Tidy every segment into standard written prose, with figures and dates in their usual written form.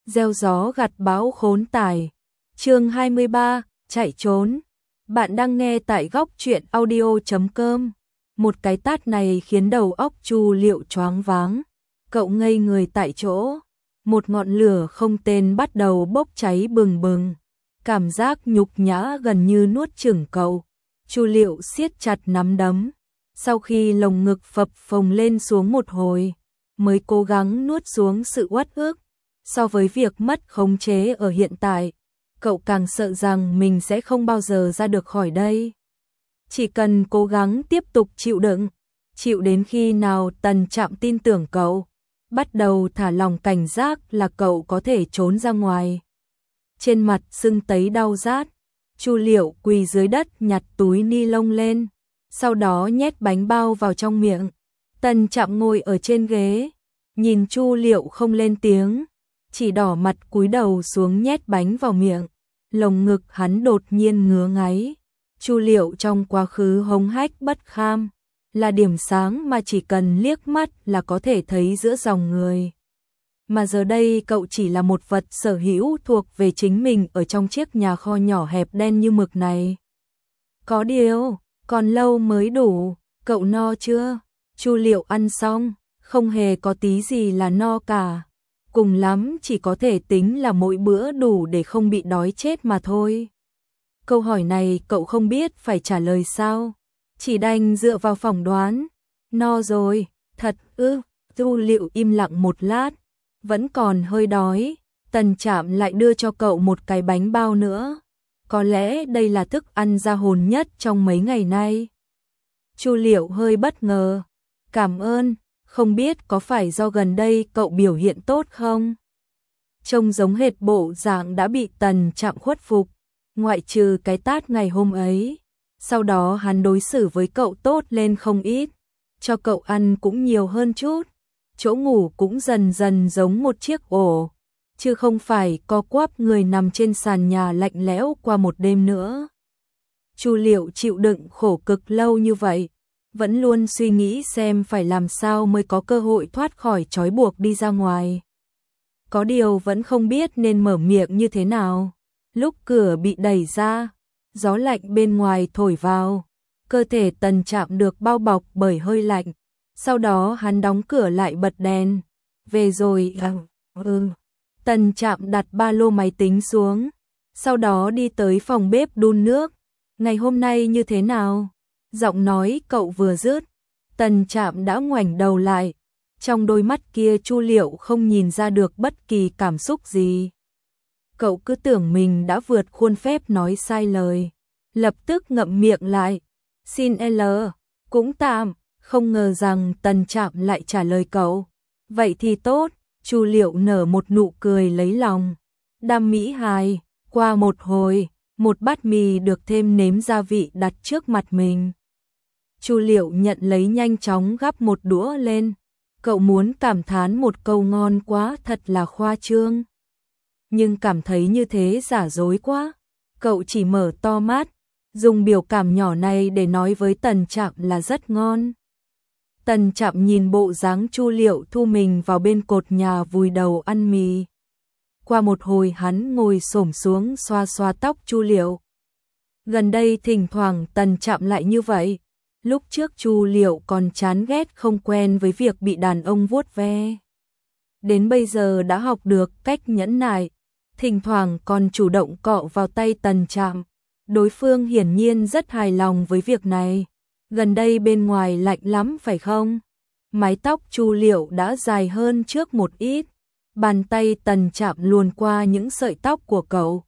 gieo gió gặt bão khốn tải. Chương 23, chạy trốn. Bạn đang nghe tại góc truyện audio.com. Một cái tát này khiến đầu óc Chu Liệu choáng váng. Cậu ngây người tại chỗ. Một ngọn lửa không tên bắt đầu bốc cháy bừng bừng. Cảm giác nhục nhã gần như nuốt chửng cậu. Chu Liệu siết chặt nắm đấm. Sau khi lồng ngực phập phồng lên xuống một hồi, mới cố gắng nuốt xuống sự uất ức. So với việc mất khống chế ở hiện tại, cậu càng sợ rằng mình sẽ không bao giờ ra được khỏi đây. Chỉ cần cố gắng tiếp tục chịu đến khi nào Tần Trạm tin tưởng cậu, bắt đầu thả lòng cảnh giác là cậu có thể trốn ra ngoài. Trên mặt sưng tấy đau rát, Chu Liệu quỳ dưới đất nhặt túi ni lông lên, sau đó nhét bánh bao vào trong miệng. Tần Trạm ngồi ở trên ghế, nhìn Chu Liệu không lên tiếng, chỉ đỏ mặt cúi đầu xuống nhét bánh vào miệng. Lồng ngực hắn đột nhiên ngứa ngáy. Chu Liệu trong quá khứ hống hách bất kham, là điểm sáng mà chỉ cần liếc mắt là có thể thấy giữa dòng người. Mà giờ đây cậu chỉ là một vật sở hữu thuộc về chính mình ở trong chiếc nhà kho nhỏ hẹp đen như mực này. Có điều, còn lâu mới đủ, cậu no chưa? Chu Liệu ăn xong, không hề có tí gì là no cả. Cùng lắm chỉ có thể tính là mỗi bữa đủ để không bị đói chết mà thôi. Câu hỏi này cậu không biết phải trả lời sao, chỉ đành dựa vào phỏng đoán. No rồi, thật ư? Chu Liệu im lặng một lát, vẫn còn hơi đói. Tần Trạm lại đưa cho cậu một cái bánh bao nữa. Có lẽ đây là thức ăn ra hồn nhất trong mấy ngày nay. Chu Liệu hơi bất ngờ. Cảm ơn, không biết có phải do gần đây cậu biểu hiện tốt không? Trông giống hệt bộ dạng đã bị Tần Trạm khuất phục, ngoại trừ cái tát ngày hôm ấy. Sau đó hắn đối xử với cậu tốt lên không ít, cho cậu ăn cũng nhiều hơn chút. Chỗ ngủ cũng dần dần giống một chiếc ổ, chứ không phải co quắp người nằm trên sàn nhà lạnh lẽo qua một đêm nữa. Chu Liệu chịu đựng khổ cực lâu như vậy, vẫn luôn suy nghĩ xem phải làm sao mới có cơ hội thoát khỏi trói buộc đi ra ngoài. Có điều vẫn không biết nên mở miệng như thế nào. Lúc cửa bị đẩy ra, gió lạnh bên ngoài thổi vào, cơ thể Tần Trạm được bao bọc bởi hơi lạnh. Sau đó hắn đóng cửa lại bật đèn. Về rồi. Tần Trạm đặt ba lô máy tính xuống, sau đó đi tới phòng bếp đun nước. Ngày hôm nay như thế nào? Giọng nói cậu vừa dứt, Tần Trạm đã ngoảnh đầu lại. Trong đôi mắt kia Chu Liệu không nhìn ra được bất kỳ cảm xúc gì. Cậu cứ tưởng mình đã vượt khuôn phép nói sai lời, lập tức ngậm miệng lại. Xin L, cũng tạm. Không ngờ rằng Tần Trạm lại trả lời cậu. Vậy thì tốt. Chu Liệu nở một nụ cười lấy lòng. Đam mỹ hài. Qua một hồi, một bát mì được thêm nếm gia vị đặt trước mặt mình. Chu Liệu nhận lấy nhanh chóng gắp một đũa lên. Cậu muốn cảm thán một câu ngon quá thật là khoa trương, nhưng cảm thấy như thế giả dối quá. Cậu chỉ mở to mắt, dùng biểu cảm nhỏ này để nói với Tần Trạm là rất ngon. Tần Trạm nhìn bộ dáng Chu Liệu thu mình vào bên cột nhà vùi đầu ăn mì. Qua một hồi hắn ngồi xổm xuống xoa xoa tóc Chu Liệu. Gần đây thỉnh thoảng Tần Trạm lại như vậy. Lúc trước Chu Liệu còn chán ghét không quen với việc bị đàn ông vuốt ve. Đến bây giờ đã học được cách nhẫn nại, thỉnh thoảng còn chủ động cọ vào tay Tần Trạm. Đối phương hiển nhiên rất hài lòng với việc này. Gần đây bên ngoài lạnh lắm phải không? Mái tóc Chu Liệu đã dài hơn trước một ít. Bàn tay Tần Trạm luồn qua những sợi tóc của cậu.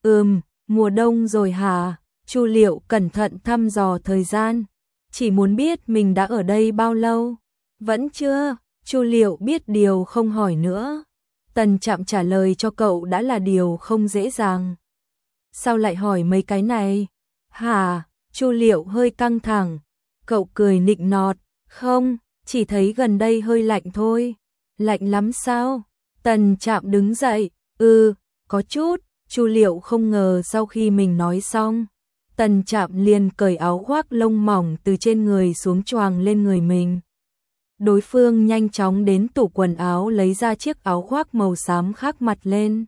Mùa đông rồi hả? Chu Liệu cẩn thận thăm dò thời gian. Chỉ muốn biết mình đã ở đây bao lâu. Vẫn chưa. Chu Liệu biết điều không hỏi nữa. Tần Trạm trả lời cho cậu đã là điều không dễ dàng. Sao lại hỏi mấy cái này? Hả? Chu Liệu hơi căng thẳng. Cậu cười nịnh nọt. Không, chỉ thấy gần đây hơi lạnh thôi. Lạnh lắm sao? Tần Trạm đứng dậy. Có chút. Chu Liệu không ngờ sau khi mình nói xong, Tần Trạm liền cởi áo khoác lông mỏng từ trên người xuống choàng lên người mình. Đối phương nhanh chóng đến tủ quần áo lấy ra chiếc áo khoác màu xám khác mặt lên.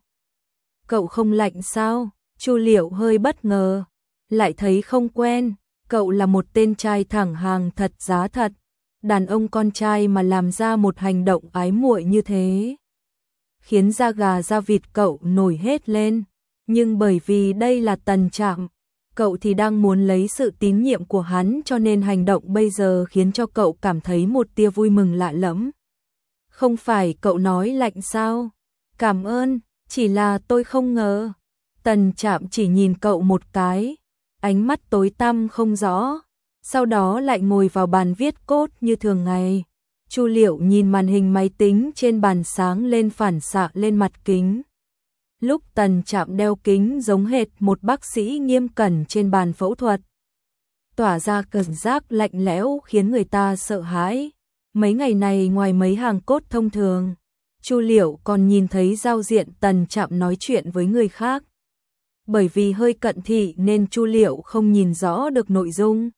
Cậu không lạnh sao? Chu Liệu hơi bất ngờ, lại thấy không quen, cậu là một tên trai thẳng hàng thật giá thật, đàn ông con trai mà làm ra một hành động ái muội như thế, khiến da gà da vịt cậu nổi hết lên, nhưng bởi vì đây là Tần Trạm, cậu thì đang muốn lấy sự tín nhiệm của hắn cho nên hành động bây giờ khiến cho cậu cảm thấy một tia vui mừng lạ lẫm. Không phải cậu nói lạnh sao? Cảm ơn, chỉ là tôi không ngờ. Tần Trạm chỉ nhìn cậu một cái, ánh mắt tối tăm không rõ, sau đó lại ngồi vào bàn viết code như thường ngày. Chu Liệu nhìn màn hình máy tính trên bàn sáng lên phản xạ lên mặt kính. Lúc Tần Trạm đeo kính giống hệt một bác sĩ nghiêm cẩn trên bàn phẫu thuật, tỏa ra cảm giác lạnh lẽo khiến người ta sợ hãi. Mấy ngày này ngoài mấy hàng cốt thông thường, Chu Liệu còn nhìn thấy giao diện Tần Trạm nói chuyện với người khác. Bởi vì hơi cận thị nên Chu Liệu không nhìn rõ được nội dung.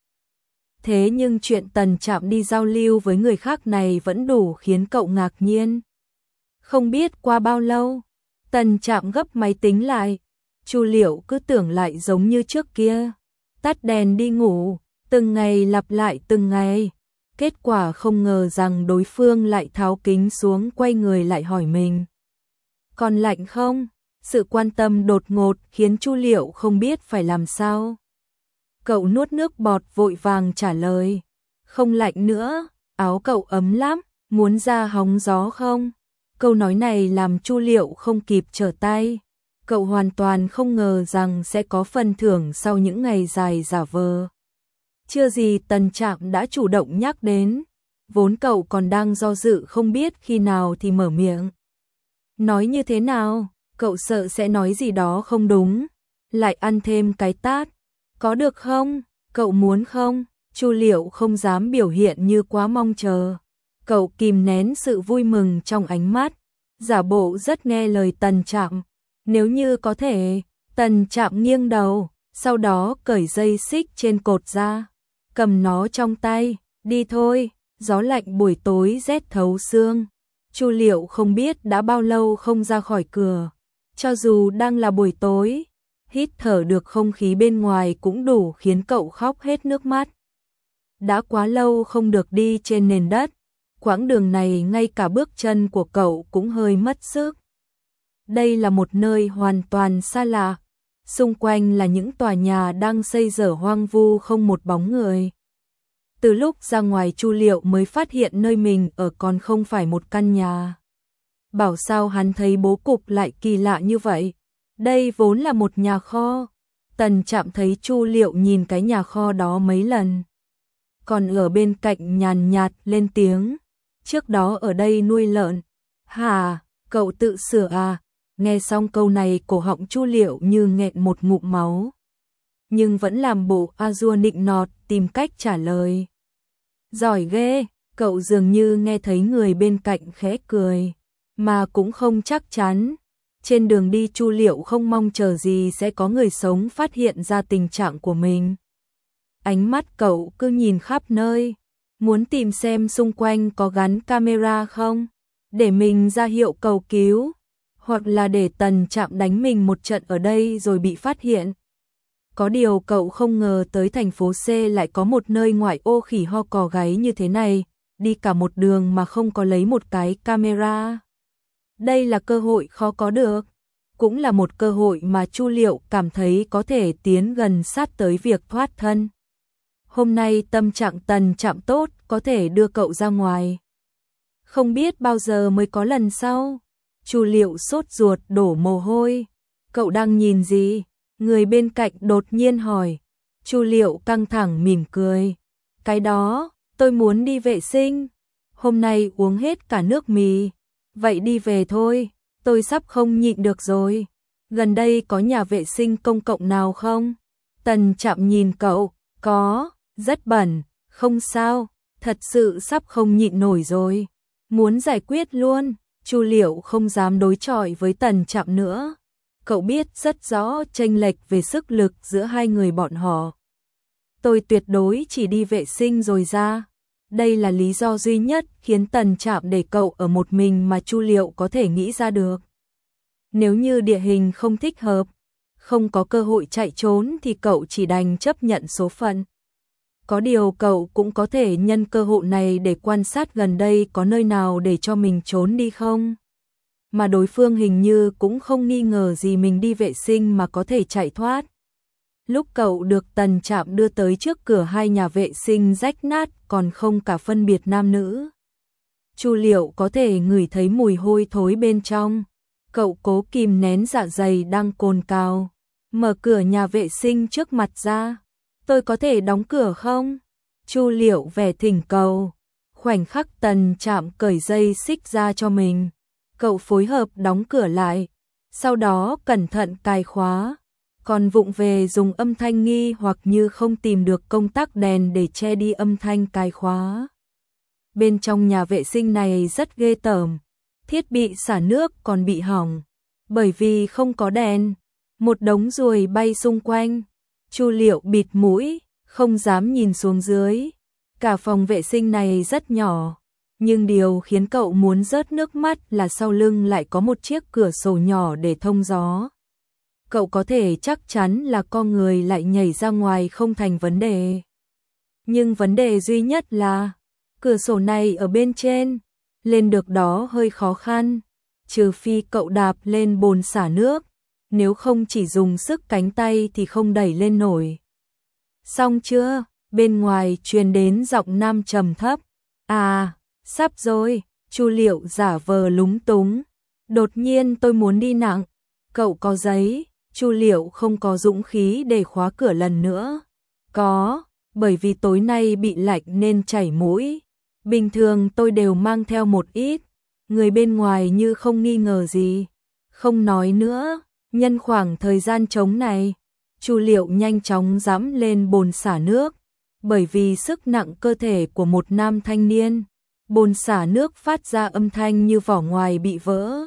Thế nhưng chuyện Tần Trạm đi giao lưu với người khác này vẫn đủ khiến cậu ngạc nhiên. Không biết qua bao lâu, Tần Trạm gấp máy tính lại, Chu Liệu cứ tưởng lại giống như trước kia, tắt đèn đi ngủ, từng ngày lặp lại từng ngày. Kết quả không ngờ rằng đối phương lại tháo kính xuống quay người lại hỏi mình. Còn lạnh không? Sự quan tâm đột ngột khiến Chu Liệu không biết phải làm sao. Cậu nuốt nước bọt vội vàng trả lời. Không lạnh nữa, áo cậu ấm lắm, muốn ra hóng gió không? Câu nói này làm Chu Liệu không kịp trở tay. Cậu hoàn toàn không ngờ rằng sẽ có phần thưởng sau những ngày dài giả vờ. Chưa gì Tần Trạm đã chủ động nhắc đến. Vốn cậu còn đang do dự không biết khi nào thì mở miệng. Nói như thế nào? Cậu sợ sẽ nói gì đó không đúng, lại ăn thêm cái tát. Có được không? Cậu muốn không? Chu Liệu không dám biểu hiện như quá mong chờ. Cậu kìm nén sự vui mừng trong ánh mắt, giả bộ rất nghe lời Tần Trạm. Nếu như có thể, Tần Trạm nghiêng đầu, sau đó cởi dây xích trên cột ra, cầm nó trong tay, đi thôi, gió lạnh buổi tối rét thấu xương. Chu Liệu không biết đã bao lâu không ra khỏi cửa. Cho dù đang là buổi tối, hít thở được không khí bên ngoài cũng đủ khiến cậu khóc hết nước mắt. Đã quá lâu không được đi trên nền đất, quãng đường này ngay cả bước chân của cậu cũng hơi mất sức. Đây là một nơi hoàn toàn xa lạ, xung quanh là những tòa nhà đang xây dở hoang vu không một bóng người. Từ lúc ra ngoài Chu Liệu mới phát hiện nơi mình ở còn không phải một căn nhà. Bảo sao hắn thấy bố cục lại kỳ lạ như vậy. Đây vốn là một nhà kho. Tần Trạm thấy Chu Liệu nhìn cái nhà kho đó mấy lần. Còn ở bên cạnh nhàn nhạt lên tiếng. Trước đó ở đây nuôi lợn. Hả, cậu tự sửa à? Nghe xong câu này cổ họng Chu Liệu như nghẹn một ngụm máu. Nhưng vẫn làm bộ a-dua nịnh nọt tìm cách trả lời. Giỏi ghê, cậu dường như nghe thấy người bên cạnh khẽ cười. Mà cũng không chắc chắn. Trên đường đi Chu Liệu không mong chờ gì sẽ có người sống phát hiện ra tình trạng của mình. Ánh mắt cậu cứ nhìn khắp nơi, muốn tìm xem xung quanh có gắn camera không, để mình ra hiệu cầu cứu, hoặc là để Tần Trạm đánh mình một trận ở đây rồi bị phát hiện. Có điều cậu không ngờ tới thành phố C lại có một nơi ngoại ô khỉ ho cò gáy như thế này, đi cả một đường mà không có lấy một cái camera. Đây là cơ hội khó có được, cũng là một cơ hội mà Chu Liệu cảm thấy có thể tiến gần sát tới việc thoát thân. Hôm nay tâm trạng Tần Trạm tốt có thể đưa cậu ra ngoài. Không biết bao giờ mới có lần sau. Chu Liệu sốt ruột đổ mồ hôi. Cậu đang nhìn gì? Người bên cạnh đột nhiên hỏi. Chu Liệu căng thẳng mỉm cười. Cái đó, tôi muốn đi vệ sinh. Hôm nay uống hết cả nước mì. Vậy đi về thôi, tôi sắp không nhịn được rồi. Gần đây có nhà vệ sinh công cộng nào không? Tần Trạm nhìn cậu, có, rất bẩn, không sao, thật sự sắp không nhịn nổi rồi. Muốn giải quyết luôn, Chu Liệu không dám đối chọi với Tần Trạm nữa. Cậu biết rất rõ chênh lệch về sức lực giữa hai người bọn họ. Tôi tuyệt đối chỉ đi vệ sinh rồi ra. Đây là lý do duy nhất khiến Tần Trạm để cậu ở một mình mà Chu Liệu có thể nghĩ ra được. Nếu như địa hình không thích hợp, không có cơ hội chạy trốn thì cậu chỉ đành chấp nhận số phận. Có điều cậu cũng có thể nhân cơ hội này để quan sát gần đây có nơi nào để cho mình trốn đi không. Mà đối phương hình như cũng không nghi ngờ gì mình đi vệ sinh mà có thể chạy thoát. Lúc cậu được Tần Trạm đưa tới trước cửa hai nhà vệ sinh rách nát còn không cả phân biệt nam nữ. Chu Liệu có thể ngửi thấy mùi hôi thối bên trong. Cậu cố kìm nén dạ dày đang cồn cào. Mở cửa nhà vệ sinh trước mặt ra. Tôi có thể đóng cửa không? Chu Liệu vẻ thỉnh cầu. Khoảnh khắc Tần Trạm cởi dây xích ra cho mình. Cậu phối hợp đóng cửa lại. Sau đó cẩn thận cài khóa. Còn vụng về dùng âm thanh nghi hoặc như không tìm được công tắc đèn để che đi âm thanh cài khóa. Bên trong nhà vệ sinh này rất ghê tởm. Thiết bị xả nước còn bị hỏng. Bởi vì không có đèn. Một đống ruồi bay xung quanh. Chu Liệu bịt mũi, không dám nhìn xuống dưới. Cả phòng vệ sinh này rất nhỏ. Nhưng điều khiến cậu muốn rớt nước mắt là sau lưng lại có một chiếc cửa sổ nhỏ để thông gió. Cậu có thể chắc chắn là con người lại nhảy ra ngoài không thành vấn đề. Nhưng vấn đề duy nhất là cửa sổ này ở bên trên, lên được đó hơi khó khăn, trừ phi cậu đạp lên bồn xả nước, nếu không chỉ dùng sức cánh tay thì không đẩy lên nổi. Xong chưa? Bên ngoài truyền đến giọng nam trầm thấp. À, sắp rồi. Chu Liệu giả vờ lúng túng. Đột nhiên tôi muốn đi nặng. Cậu có giấy? Chu Liệu không có dũng khí để khóa cửa lần nữa. Có, bởi vì tối nay bị lạnh nên chảy mũi. Bình thường tôi đều mang theo một ít. Người bên ngoài như không nghi ngờ gì. Không nói nữa, nhân khoảng thời gian trống này, Chu Liệu nhanh chóng dẫm lên bồn xả nước. Bởi vì sức nặng cơ thể của một nam thanh niên, bồn xả nước phát ra âm thanh như vỏ ngoài bị vỡ.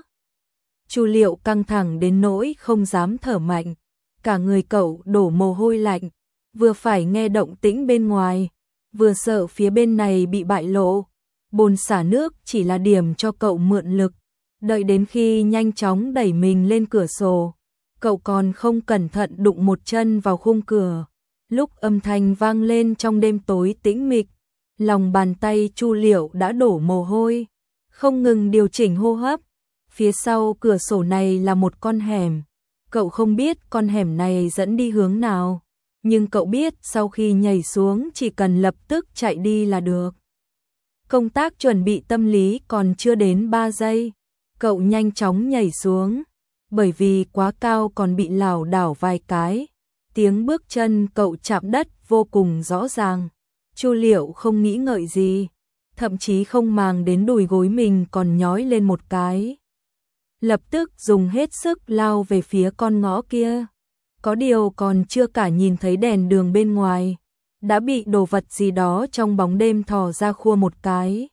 Chu Liệu căng thẳng đến nỗi không dám thở mạnh, cả người cậu đổ mồ hôi lạnh, vừa phải nghe động tĩnh bên ngoài, vừa sợ phía bên này bị bại lộ. Bồn xả nước chỉ là điểm cho cậu mượn lực, đợi đến khi nhanh chóng đẩy mình lên cửa sổ, cậu còn không cẩn thận đụng một chân vào khung cửa. Lúc âm thanh vang lên trong đêm tối tĩnh mịch, lòng bàn tay Chu Liệu đã đổ mồ hôi, không ngừng điều chỉnh hô hấp. Phía sau cửa sổ này là một con hẻm, cậu không biết con hẻm này dẫn đi hướng nào, nhưng cậu biết sau khi nhảy xuống chỉ cần lập tức chạy đi là được. Công tác chuẩn bị tâm lý còn chưa đến 3 giây, cậu nhanh chóng nhảy xuống, bởi vì quá cao còn bị lảo đảo vài cái. Tiếng bước chân cậu chạm đất vô cùng rõ ràng. Chu Liệu không nghĩ ngợi gì, thậm chí không màng đến đùi gối mình còn nhói lên một cái. Lập tức dùng hết sức lao về phía con ngõ kia. Có điều còn chưa cả nhìn thấy đèn đường bên ngoài, đã bị đồ vật gì đó trong bóng đêm thò ra khua một cái.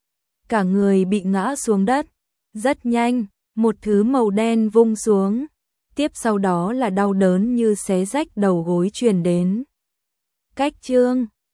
Cả người bị ngã xuống đất. Rất nhanh, một thứ màu đen vung xuống. Tiếp sau đó là đau đớn như xé rách đầu gối truyền đến. Cách chương